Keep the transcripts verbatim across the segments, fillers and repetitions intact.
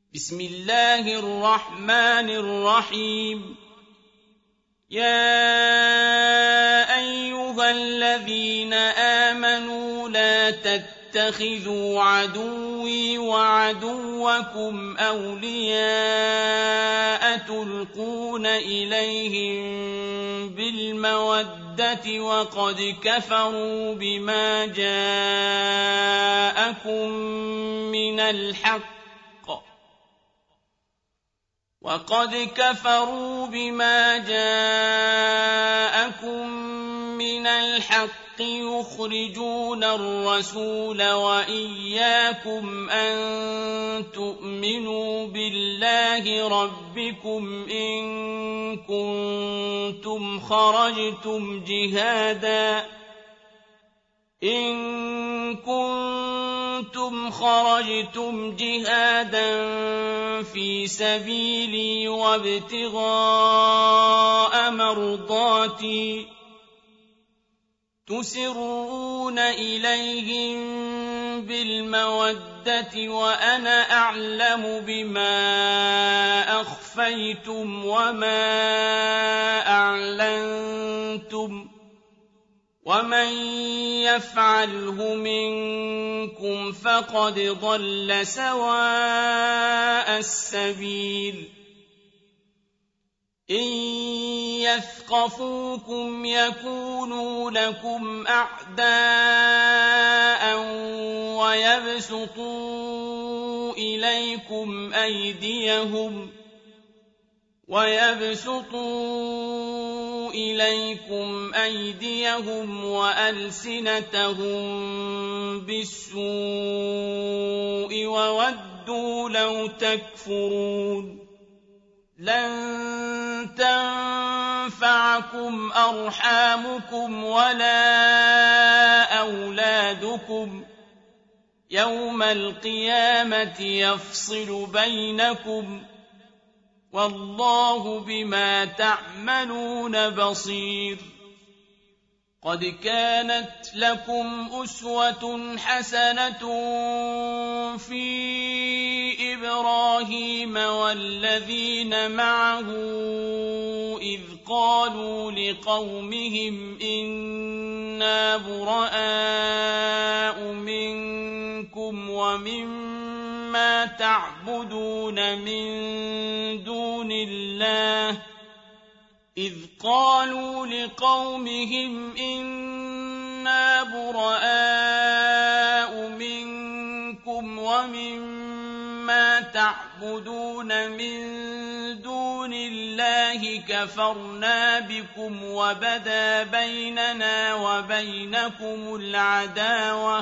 بسم الله الرحمن الرحيم يا أيها الذين آمنوا لا تتخذوا عدوي وعدوكم أولياء تلقون إليهم بالمودة وقد كفروا بما جاءكم من الحق وقد كفروا بما جاءكم من الحق يخرجون الرسول وإياكم أن تؤمنوا بالله ربكم إن كنتم خرجتم جهادا إن كنتم خرجتم جهادا في سبيلي وابتغاء مرضاتي تسرون إليهم بالمودة وأنا أعلم بما أخفيتم وما أعلنتم ومن يفعله منكم فقد ضل سواء السبيل إن يثقفوكم يكونوا لكم أعداء ويبسطوا إليكم أيديهم ويبسطوا إليكم أيديهم وألسنتهم بالسوء وودوا لو تكفرون لن تنفعكم أرحامكم ولا أولادكم يوم القيامة يفصل بينكم والله بما تعملون بصير قد كانت لكم أسوة حسنة في إبراهيم والذين معه إذ قالوا لقومهم إنا براء منكم ومما تعبدون من دون الله إذ قالوا لقومهم إنا براء منكم ومما تعبدون من دون الله كفرنا بكم وبدا بيننا وبينكم العداوة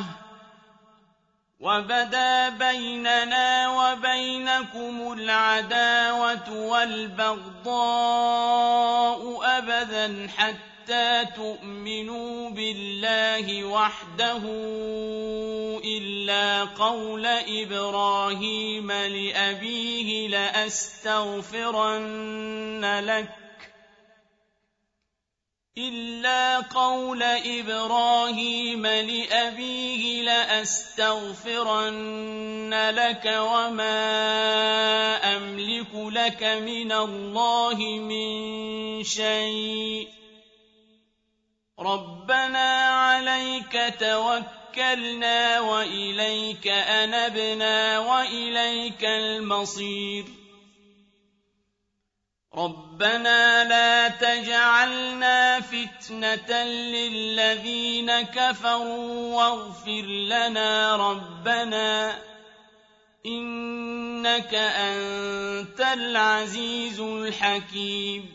وبدا بيننا وبينكم العداوة والبغضاء أبدا حتى تؤمنوا بالله وحده إلا قول إبراهيم لأبيه لأستغفرن لك إلا قول إبراهيم لأبيه لأستغفرن لك وما أملك لك من الله من شيء ربنا عليك توكلنا وإليك أنبنا وإليك المصير ربنا لا تجعلنا فتنة للذين كفروا واغفر لنا ربنا إنك أنت العزيز الحكيم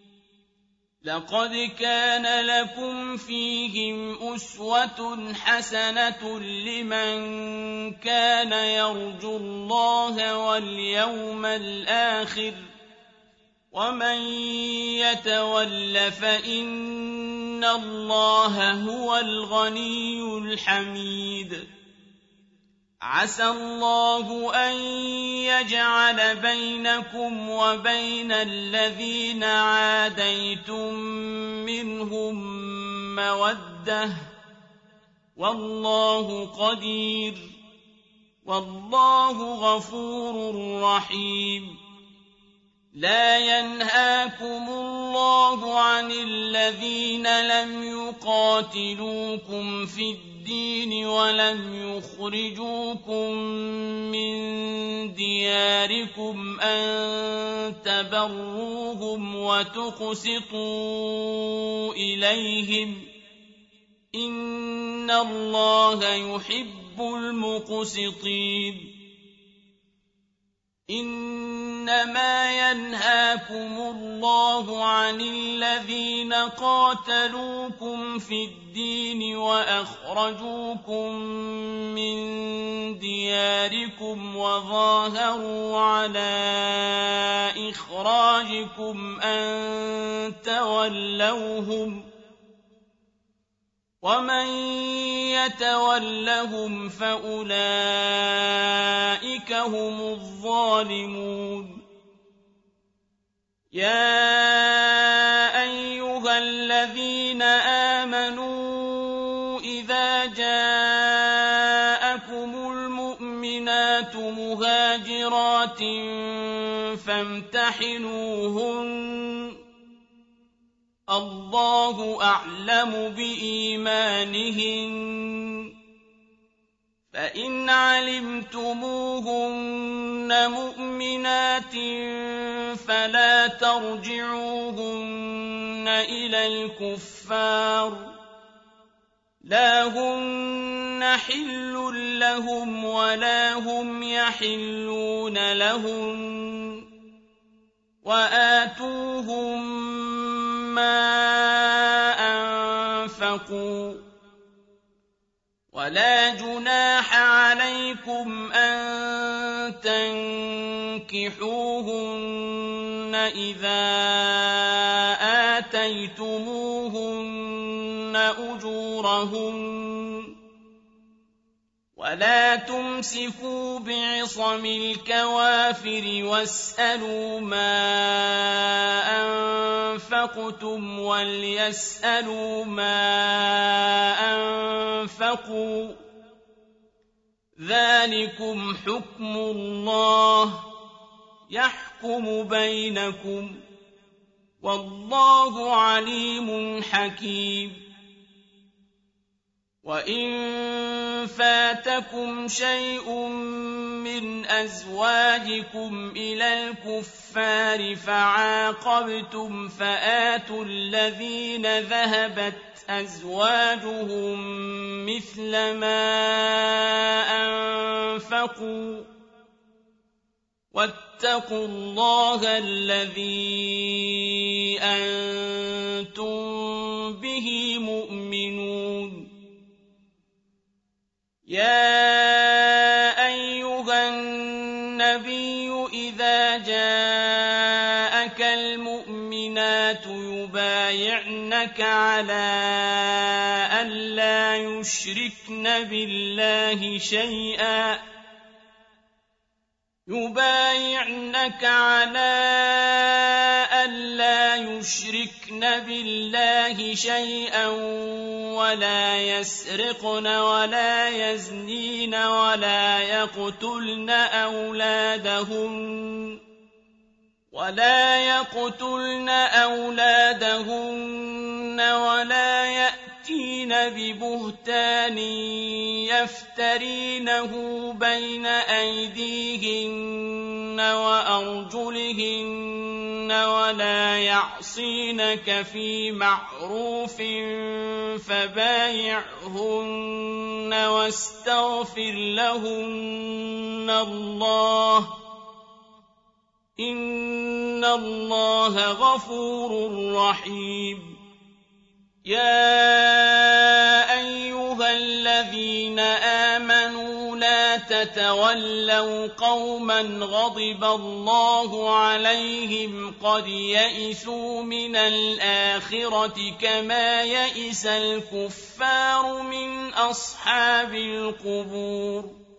لقد كان لكم فيهم أسوة حسنة لمن كان يرجو الله واليوم الآخر ومن يتول فإن الله هو الغني الحميد عسى الله أن يجعل بينكم وبين الذين عاديتم منهم مودة والله قدير والله غفور رحيم لا ينهاكم الله عن الذين لم يقاتلوكم في الدين ولم يخرجوكم من دياركم أن تبروهم وتقسطوا إليهم إن الله يحب المقسطين إنما ينهاكم الله عن الذين قاتلوكم في الدين وأخرجوكم من دياركم وظاهروا على إخراجكم أن تولوهم ومن يتولهم فأولئك هم الظالمون يا أيها الذين آمنوا إذا جاءكم المؤمنات مهاجرات فامتحنوهن الله أعلم بإيمانهن فإن علمتموهن مؤمنات فلا ترجعوهن إلى الكفار لا هن حل لهم ولا هم يحلون لهن وآتوهم ما أنفقوا ولا جناح عليكم أن تنكحوهن إذا آتيتموهن أجورهن ولا تمسكوا بعصم الكوافر واسألوا ما أنفقتم وليسألوا ما أنفقوا ذلكم حكم الله يحكم بينكم والله عليم حكيم وإن فاتكم شيء من أزواجكم إلى الكفار فعاقبتم فآتوا الذين ذهبت أزواجهم مثل ما أنفقوا واتقوا الله الذي أنتم به مؤمنون يا أيها النبي إذا جاءك المؤمنات يبايعنك على أن لا يشركن بالله شيئا يبايعنك على أن لا يشركن بالله شيئا ولا يسرقن ولا يزنين ولا يقتلن أولادهن ولا يقتلن أولادهن ولا يأتين ببهتان يفترينه بين أيديهن وأرجلهن ولا يعصينك في معروف فبايعهن واستغفر لهن الله إن الله غفور رحيم يا أيها الذين آمنوا لا تتولوا قوما غضب الله عليهم قد يئسوا من الآخرة كما يئس الكفار من أصحاب القبور